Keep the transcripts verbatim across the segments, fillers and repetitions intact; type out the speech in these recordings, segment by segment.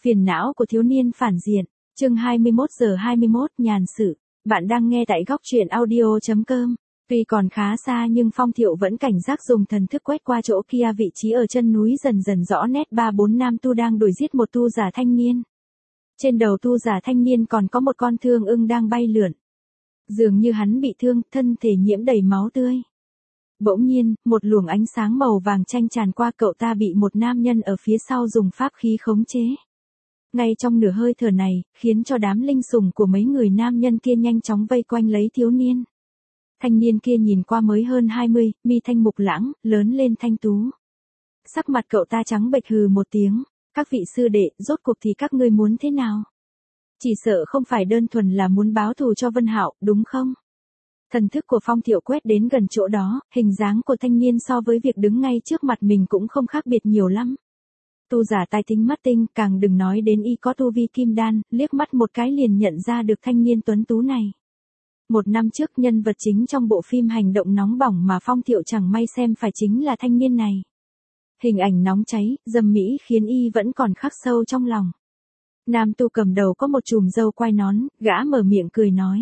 Phiền não của thiếu niên phản diện, chương hai mươi mốt giờ hai mươi mốt nhàn sự. Bạn đang nghe tại góc truyện audio.com. Tuy còn khá xa nhưng Phong Thiệu vẫn cảnh giác dùng thần thức quét qua chỗ kia, vị trí ở chân núi dần dần rõ nét ba bốn nam tu đang đuổi giết một tu giả thanh niên. Trên đầu tu giả thanh niên còn có một con thương ưng đang bay lượn. Dường như hắn bị thương, thân thể nhiễm đầy máu tươi. Bỗng nhiên, một luồng ánh sáng màu vàng chanh tràn qua, cậu ta bị một nam nhân ở phía sau dùng pháp khí khống chế. Ngay trong nửa hơi thở này, khiến cho đám linh sủng của mấy người nam nhân kia nhanh chóng vây quanh lấy thiếu niên. Thanh niên kia nhìn qua mới hơn hai mươi, mi thanh mục lãng, lớn lên thanh tú. Sắc mặt cậu ta trắng bệch, hừ một tiếng. Các vị sư đệ, rốt cuộc thì các ngươi muốn thế nào? Chỉ sợ không phải đơn thuần là muốn báo thù cho Vân Hạo, đúng không? Thần thức của Phong Thiệu quét đến gần chỗ đó, hình dáng của thanh niên so với việc đứng ngay trước mặt mình cũng không khác biệt nhiều lắm. Tu giả tai tinh mắt tinh, càng đừng nói đến y có tu vi kim đan, liếc mắt một cái liền nhận ra được thanh niên tuấn tú này. Một năm trước nhân vật chính trong bộ phim hành động nóng bỏng mà Phong Thiệu chẳng may xem phải chính là thanh niên này. Hình ảnh nóng cháy, dâm mỹ khiến y vẫn còn khắc sâu trong lòng. Nam tu cầm đầu có một chùm râu quai nón, gã mở miệng cười nói.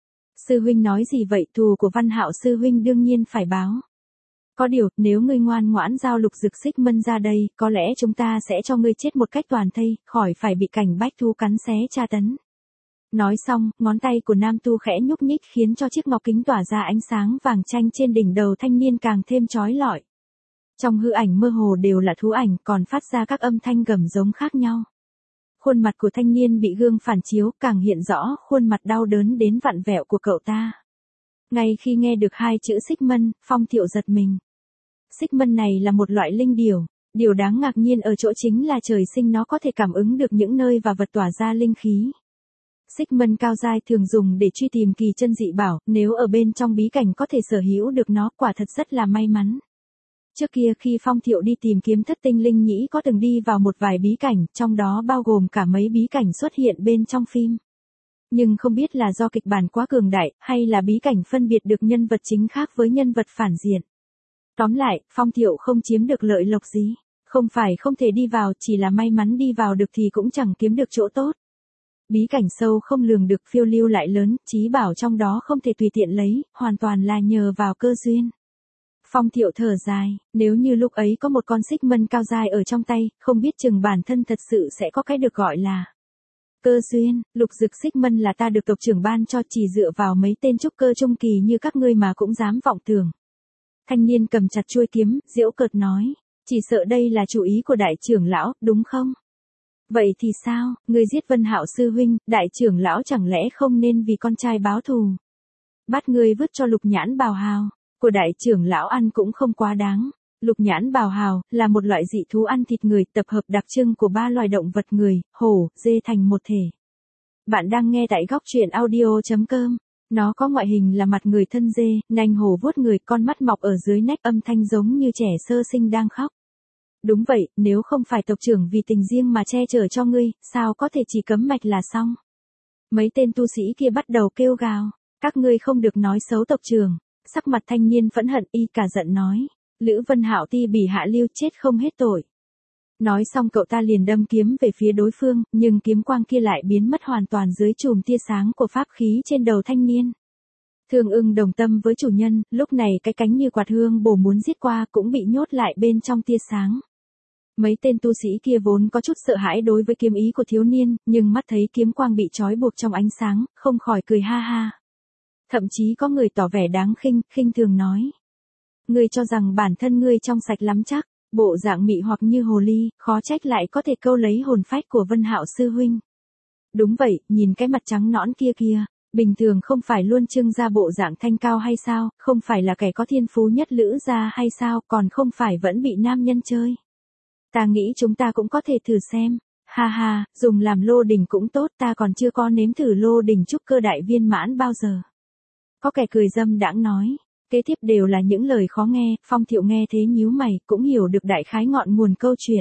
Sư huynh nói gì vậy, thù của Văn Hạo sư huynh đương nhiên phải báo. Có điều, nếu ngươi ngoan ngoãn giao Lục Dực Xích Mân ra đây, có lẽ chúng ta sẽ cho ngươi chết một cách toàn thây, khỏi phải bị cảnh bách thú cắn xé tra tấn. Nói xong, ngón tay của nam tu khẽ nhúc nhích khiến cho chiếc ngọc kính tỏa ra ánh sáng vàng chanh trên đỉnh đầu thanh niên càng thêm chói lọi. Trong hư ảnh mơ hồ đều là thú ảnh, còn phát ra các âm thanh gầm giống khác nhau. Khuôn mặt của thanh niên bị gương phản chiếu, càng hiện rõ khuôn mặt đau đớn đến vặn vẹo của cậu ta. Ngay khi nghe được hai chữ Xích Mân, Phong Thiệu giật mình. Xích Mân này là một loại linh điểu, điều đáng ngạc nhiên ở chỗ chính là trời sinh nó có thể cảm ứng được những nơi và vật tỏa ra linh khí. Xích Mân cao giai thường dùng để truy tìm kỳ chân dị bảo, nếu ở bên trong bí cảnh có thể sở hữu được nó, quả thật rất là may mắn. Trước kia khi Phong Thiệu đi tìm kiếm thất tinh linh nhĩ có từng đi vào một vài bí cảnh, trong đó bao gồm cả mấy bí cảnh xuất hiện bên trong phim. Nhưng không biết là do kịch bản quá cường đại, hay là bí cảnh phân biệt được nhân vật chính khác với nhân vật phản diện. Tóm lại, Phong Thiệu không chiếm được lợi lộc gì. Không phải không thể đi vào, chỉ là may mắn đi vào được thì cũng chẳng kiếm được chỗ tốt. Bí cảnh sâu không lường được, phiêu lưu lại lớn, chí bảo trong đó không thể tùy tiện lấy, hoàn toàn là nhờ vào cơ duyên. Phong Thiệu thở dài, nếu như lúc ấy có một con Xích Mân cao giai ở trong tay, không biết chừng bản thân thật sự sẽ có cái được gọi là cơ duyên. Lục Dực Xích Mân là ta được tộc trưởng ban cho, chỉ dựa vào mấy tên trúc cơ trung kỳ như các ngươi mà cũng dám vọng tưởng. Thanh niên cầm chặt chuôi kiếm, giễu cợt nói, chỉ sợ đây là chủ ý của đại trưởng lão, đúng không? Vậy thì sao, ngươi giết Vân Hạo sư huynh, đại trưởng lão chẳng lẽ không nên vì con trai báo thù? Bắt ngươi vứt cho Lục Nhãn Bào Hào của đại trưởng lão ăn cũng không quá đáng. Lục Nhãn Bào Hào là một loại dị thú ăn thịt người, tập hợp đặc trưng của ba loài động vật người, hổ, dê thành một thể. Bạn đang nghe tại góc truyện audio.com. Nó có ngoại hình là mặt người thân dê, nanh hổ vuốt người, con mắt mọc ở dưới nách, âm thanh giống như trẻ sơ sinh đang khóc. Đúng vậy, nếu không phải tộc trưởng vì tình riêng mà che chở cho ngươi, sao có thể chỉ cấm mạch là xong. Mấy tên tu sĩ kia bắt đầu kêu gào, các ngươi không được nói xấu tộc trưởng. Sắc mặt thanh niên phẫn hận, y cả giận nói, Lữ Vân Hạo ti bỉ hạ lưu, chết không hết tội. Nói xong cậu ta liền đâm kiếm về phía đối phương, nhưng kiếm quang kia lại biến mất hoàn toàn dưới chùm tia sáng của pháp khí trên đầu thanh niên. Thương ưng đồng tâm với chủ nhân, lúc này cái cánh như quạt hương bổ muốn giết qua cũng bị nhốt lại bên trong tia sáng. Mấy tên tu sĩ kia vốn có chút sợ hãi đối với kiếm ý của thiếu niên, nhưng mắt thấy kiếm quang bị trói buộc trong ánh sáng, không khỏi cười ha ha. Thậm chí có người tỏ vẻ đáng khinh, khinh thường nói. Ngươi cho rằng bản thân ngươi trong sạch lắm chắc, bộ dạng mị hoặc như hồ ly, khó trách lại có thể câu lấy hồn phách của Vân Hạo sư huynh. Đúng vậy, nhìn cái mặt trắng nõn kia kia, bình thường không phải luôn trưng ra bộ dạng thanh cao hay sao, không phải là kẻ có thiên phú nhất Lữ gia hay sao, còn không phải vẫn bị nam nhân chơi. Ta nghĩ chúng ta cũng có thể thử xem. Ha ha, dùng làm lô đỉnh cũng tốt, ta còn chưa có nếm thử lô đỉnh trúc cơ đại viên mãn bao giờ. Có kẻ cười dâm đãng nói, kế tiếp đều là những lời khó nghe. Phong Thiệu nghe thế nhíu mày, cũng hiểu được đại khái ngọn nguồn câu chuyện.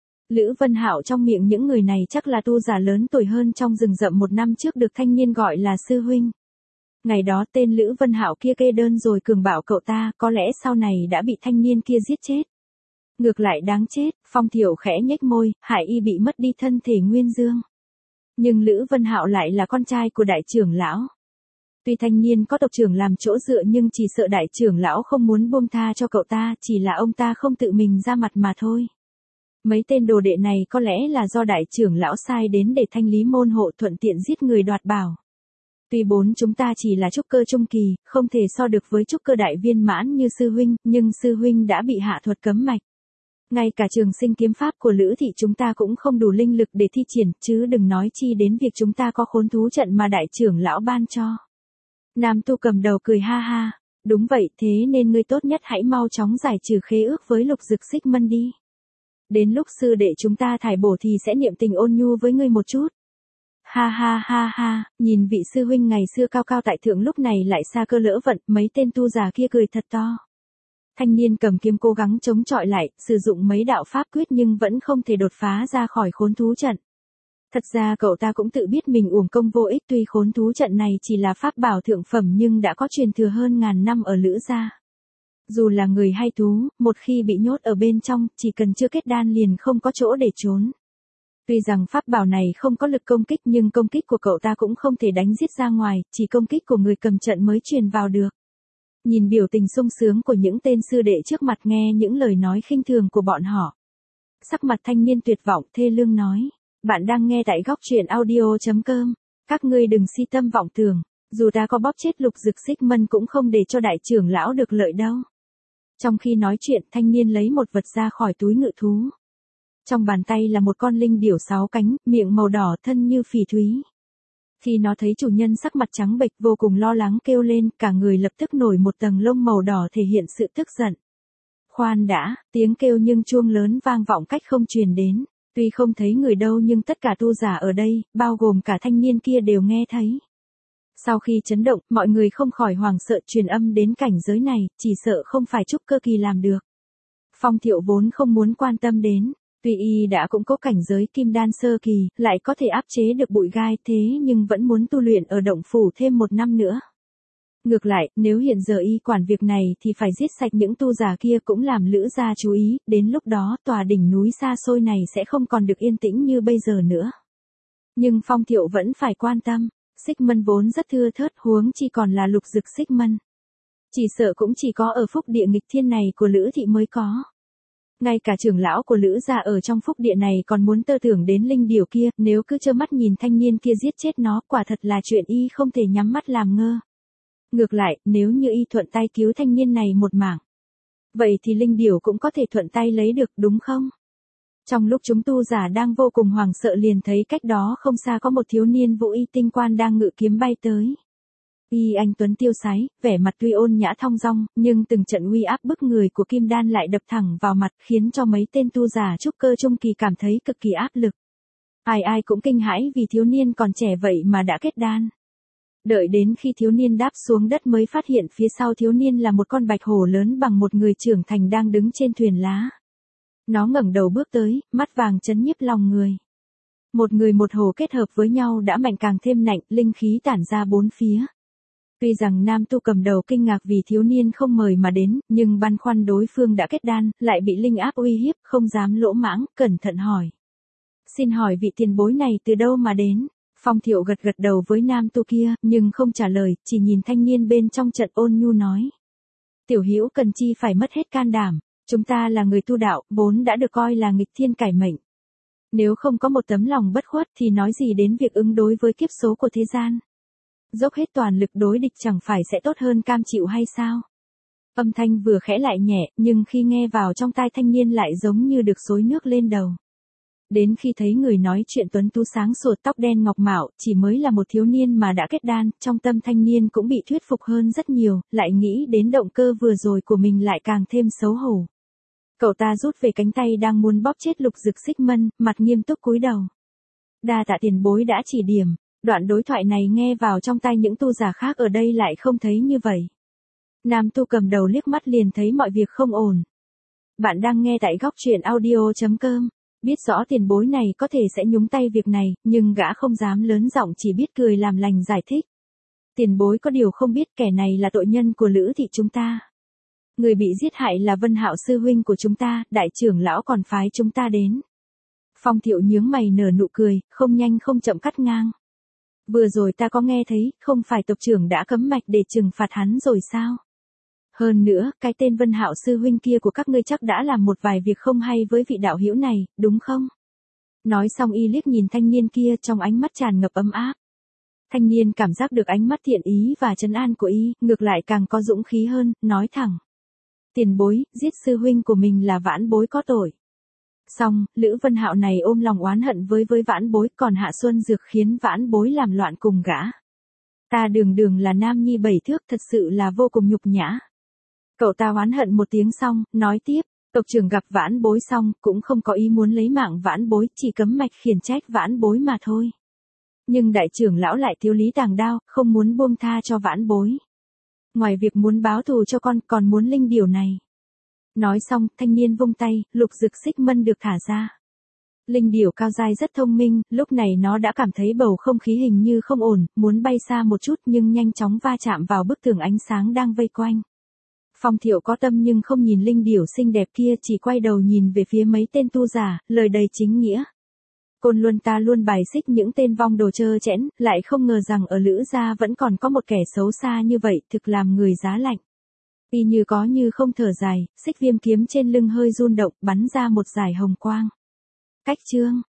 Lữ Vân Hạo trong miệng những người này chắc là tu giả lớn tuổi hơn trong rừng rậm một năm trước được thanh niên gọi là sư huynh. Ngày đó tên Lữ Vân Hạo kia kê đơn rồi cường bảo cậu ta, có lẽ sau này đã bị thanh niên kia giết chết. Ngược lại đáng chết, Phong Thiệu khẽ nhếch môi, hại y bị mất đi thân thể nguyên dương. Nhưng Lữ Vân Hạo lại là con trai của đại trưởng lão. Tuy thanh niên có tộc trưởng làm chỗ dựa nhưng chỉ sợ đại trưởng lão không muốn buông tha cho cậu ta, chỉ là ông ta không tự mình ra mặt mà thôi. Mấy tên đồ đệ này có lẽ là do đại trưởng lão sai đến để thanh lý môn hộ thuận tiện giết người đoạt bảo. Tuy bốn chúng ta chỉ là trúc cơ trung kỳ, không thể so được với trúc cơ đại viên mãn như sư huynh, nhưng sư huynh đã bị hạ thuật cấm mạch. Ngay cả trường sinh kiếm pháp của Lữ thị chúng ta cũng không đủ linh lực để thi triển, chứ đừng nói chi đến việc chúng ta có khốn thú trận mà đại trưởng lão ban cho. Nam tu cầm đầu cười ha ha, đúng vậy, thế nên ngươi tốt nhất hãy mau chóng giải trừ khế ước với Lục Dực Xích Mân đi. Đến lúc sư đệ chúng ta thải bổ thì sẽ niệm tình ôn nhu với ngươi một chút. Ha ha ha ha, nhìn vị sư huynh ngày xưa cao cao tại thượng lúc này lại xa cơ lỡ vận, mấy tên tu già kia cười thật to. Thanh niên cầm kiếm cố gắng chống chọi lại, sử dụng mấy đạo pháp quyết nhưng vẫn không thể đột phá ra khỏi khốn thú trận. Thật ra cậu ta cũng tự biết mình uổng công vô ích, tuy khốn thú trận này chỉ là pháp bảo thượng phẩm nhưng đã có truyền thừa hơn ngàn năm ở Lữ gia. Dù là người hay thú, một khi bị nhốt ở bên trong, chỉ cần chưa kết đan liền không có chỗ để trốn. Tuy rằng pháp bảo này không có lực công kích nhưng công kích của cậu ta cũng không thể đánh giết ra ngoài, chỉ công kích của người cầm trận mới truyền vào được. Nhìn biểu tình sung sướng của những tên sư đệ trước mặt, nghe những lời nói khinh thường của bọn họ. Sắc mặt thanh niên tuyệt vọng thê lương nói, bạn đang nghe tại góc truyện audio chấm com, các ngươi đừng si tâm vọng tưởng, dù ta có bóp chết Lục Dực Xích Mân cũng không để cho đại trưởng lão được lợi đâu. Trong khi nói chuyện, thanh niên lấy một vật ra khỏi túi ngự thú. Trong bàn tay là một con linh điểu sáu cánh, miệng màu đỏ, thân như phỉ thúy. Khi nó thấy chủ nhân sắc mặt trắng bệch vô cùng lo lắng kêu lên, cả người lập tức nổi một tầng lông màu đỏ thể hiện sự tức giận. Khoan đã, tiếng kêu nhưng chuông lớn vang vọng cách không truyền đến. Tuy không thấy người đâu nhưng tất cả tu giả ở đây, bao gồm cả thanh niên kia đều nghe thấy. Sau khi chấn động, mọi người không khỏi hoảng sợ, truyền âm đến cảnh giới này, chỉ sợ không phải trúc cơ kỳ làm được. Phong Thiệu vốn không muốn quan tâm đến, tuy y đã cũng có cảnh giới kim đan sơ kỳ, lại có thể áp chế được bụi gai thế nhưng vẫn muốn tu luyện ở động phủ thêm một năm nữa. Ngược lại, nếu hiện giờ y quản việc này thì phải giết sạch những tu giả kia cũng làm Lữ gia chú ý, đến lúc đó tòa đỉnh núi xa xôi này sẽ không còn được yên tĩnh như bây giờ nữa. Nhưng Phong Thiệu vẫn phải quan tâm, Xích Mân vốn rất thưa thớt, huống chi còn là Lục Dực Xích Mân. Chỉ sợ cũng chỉ có ở phúc địa nghịch thiên này của Lữ thị mới có. Ngay cả trưởng lão của Lữ gia ở trong phúc địa này còn muốn tơ tưởng đến linh điểu kia, nếu cứ trơ mắt nhìn thanh niên kia giết chết nó, quả thật là chuyện y không thể nhắm mắt làm ngơ. Ngược lại, nếu như y thuận tay cứu thanh niên này một mảng, vậy thì linh điểu cũng có thể thuận tay lấy được, đúng không? Trong lúc chúng tu giả đang vô cùng hoảng sợ liền thấy cách đó không xa có một thiếu niên vũ y tinh quan đang ngự kiếm bay tới. Y anh tuấn tiêu sái, vẻ mặt tuy ôn nhã thong dong, nhưng từng trận uy áp bức người của kim đan lại đập thẳng vào mặt, khiến cho mấy tên tu giả trúc cơ trung kỳ cảm thấy cực kỳ áp lực. Ai ai cũng kinh hãi vì thiếu niên còn trẻ vậy mà đã kết đan. Đợi đến khi thiếu niên đáp xuống đất mới phát hiện phía sau thiếu niên là một con bạch hổ lớn bằng một người trưởng thành đang đứng trên thuyền lá. Nó ngẩng đầu bước tới, mắt vàng chấn nhiếp lòng người. Một người một hổ kết hợp với nhau đã mạnh càng thêm nạnh, linh khí tản ra bốn phía. Tuy rằng nam tu cầm đầu kinh ngạc vì thiếu niên không mời mà đến, nhưng băn khoăn đối phương đã kết đan, lại bị linh áp uy hiếp, không dám lỗ mãng, cẩn thận hỏi. Xin hỏi vị tiền bối này từ đâu mà đến? Phong Thiệu gật gật đầu với nam tu kia, nhưng không trả lời, chỉ nhìn thanh niên bên trong trận ôn nhu nói. Tiểu hữu cần chi phải mất hết can đảm, chúng ta là người tu đạo, vốn đã được coi là nghịch thiên cải mệnh. Nếu không có một tấm lòng bất khuất thì nói gì đến việc ứng đối với kiếp số của thế gian. Dốc hết toàn lực đối địch chẳng phải sẽ tốt hơn cam chịu hay sao? Âm thanh vừa khẽ lại nhẹ, nhưng khi nghe vào trong tai thanh niên lại giống như được xối nước lên đầu. Đến khi thấy người nói chuyện tuấn tú sáng sủa tóc đen ngọc mạo, chỉ mới là một thiếu niên mà đã kết đan, trong tâm thanh niên cũng bị thuyết phục hơn rất nhiều, lại nghĩ đến động cơ vừa rồi của mình lại càng thêm xấu hổ. Cậu ta rút về cánh tay đang muốn bóp chết Lục Dực Xích Mân, mặt nghiêm túc cúi đầu. Đa tạ tiền bối đã chỉ điểm. Đoạn đối thoại này nghe vào trong tai những tu giả khác ở đây lại không thấy như vậy. Nam tu cầm đầu liếc mắt liền thấy mọi việc không ổn. Bạn đang nghe tại góc truyện audio chấm com. Biết rõ tiền bối này có thể sẽ nhúng tay việc này, nhưng gã không dám lớn giọng, chỉ biết cười làm lành giải thích. Tiền bối có điều không biết, kẻ này là tội nhân của Lữ thị chúng ta. Người bị giết hại là Vân Hạo sư huynh của chúng ta, đại trưởng lão còn phái chúng ta đến. Phong Thiệu nhướng mày nở nụ cười, không nhanh không chậm cắt ngang. Vừa rồi ta có nghe thấy, không phải tộc trưởng đã cấm mạch để trừng phạt hắn rồi sao? Hơn nữa, cái tên Vân Hạo sư huynh kia của các ngươi chắc đã làm một vài việc không hay với vị đạo hữu này, đúng không? Nói xong y liếc nhìn thanh niên kia trong ánh mắt tràn ngập ấm áp. Thanh niên cảm giác được ánh mắt thiện ý và trấn an của y, ngược lại càng có dũng khí hơn, nói thẳng. Tiền bối, giết sư huynh của mình là vãn bối có tội. Xong, Lữ Vân Hạo này ôm lòng oán hận với với vãn bối, còn Hạ Xuân Dược khiến vãn bối làm loạn cùng gã. Ta đường đường là nam nhi bảy thước, thật sự là vô cùng nhục nhã. Cậu ta oán hận một tiếng xong, nói tiếp, tộc trưởng gặp vãn bối xong, cũng không có ý muốn lấy mạng vãn bối, chỉ cấm mạch khiển trách vãn bối mà thôi. Nhưng đại trưởng lão lại thiếu lý tàng đao, không muốn buông tha cho vãn bối. Ngoài việc muốn báo thù cho con, còn muốn linh điểu này. Nói xong, thanh niên vung tay, lục dực xích mân được thả ra. Linh điểu cao dai rất thông minh, lúc này nó đã cảm thấy bầu không khí hình như không ổn, muốn bay xa một chút nhưng nhanh chóng va chạm vào bức tường ánh sáng đang vây quanh. Phong Thiệu có tâm nhưng không nhìn linh điểu xinh đẹp kia, chỉ quay đầu nhìn về phía mấy tên tu giả, lời đầy chính nghĩa. Côn Luân ta luôn bài xích những tên vong đồ trơ trẽn, lại không ngờ rằng ở Lữ gia vẫn còn có một kẻ xấu xa như vậy, thực làm người giá lạnh. Y như có như không thở dài, xích viêm kiếm trên lưng hơi run động, bắn ra một dải hồng quang. Cách chương